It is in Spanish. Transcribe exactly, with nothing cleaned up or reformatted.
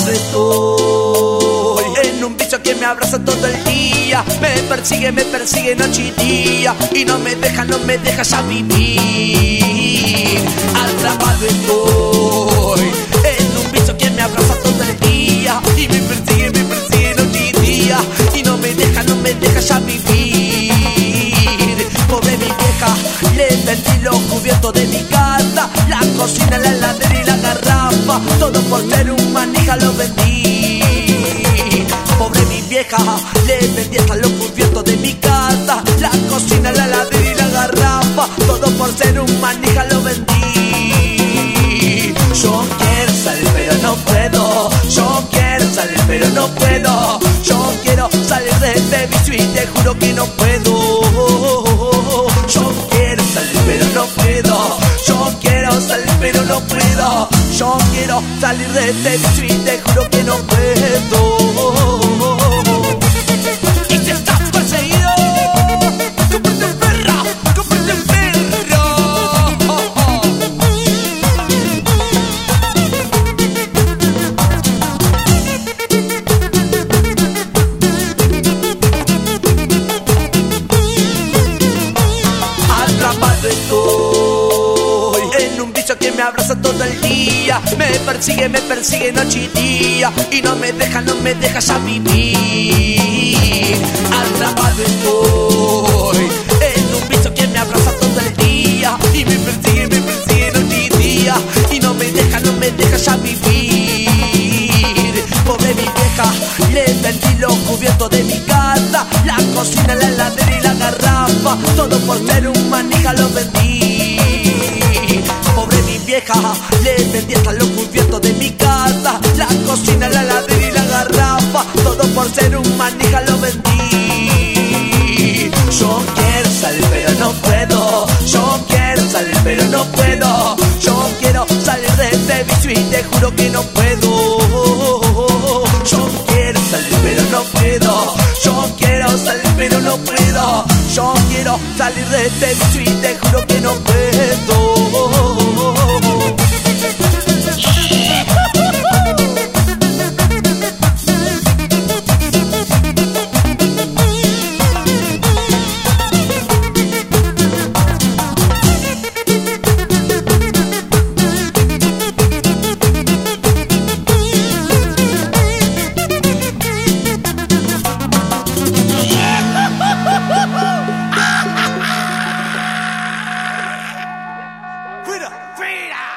Atrapado estoy en un bicho que me abraza todo el día. Me persigue, me persigue noche y día, y no me deja, no me deja ya vivir. Atrapado estoy en un bicho que me abraza todo el día, y me persigue, me persigue noche y día, y no me deja, no me deja ya vivir. Pobre mi vieja, le vendí los cubiertos de mi casa, la cocina, la heladera y la garrafa, todo por ser un manija lo vendí. Pobre mi vieja, le vendí hasta los cubiertos de mi casa, la cocina, la heladera y la garrafa, todo por ser un manija lo vendí. Yo quiero salir pero no puedo, yo quiero salir pero no puedo, yo quiero salir de este vicio y te juro que no puedo. Yo quiero salir pero no puedo, yo quiero salir pero no puedo, yo quiero salir de este vicio y te juro que no puedo. Y si estás perseguido, cómprate perra, cómprate perro. Atrapado estoy en un bicho que me abraza todo el día, me persigue, me persigue noche y día, y no me deja, no me deja ya vivir. Atrapado estoy en un bicho que me abraza todo el día, y me persigue, me persigue noche y día, y no me deja, no me deja ya vivir. Pobre mi vieja, le vendí los cubiertos de mi casa, la cocina, la heladera y la garrafa, todo por ser un manija lo vendí. Pobre mi vieja, le vendí hasta los cubiertos de mi casa, la cocina, la heladera y la garrafa, todo por ser un manija lo vendí. Yo quiero salir pero no puedo, yo quiero salir pero no puedo, yo quiero salir de este vicio y te juro que no puedo. Yo quiero salir pero no puedo, yo quiero salir pero no puedo, yo quiero salir de este vicio y te juro que no puedo. Fuera, fuera.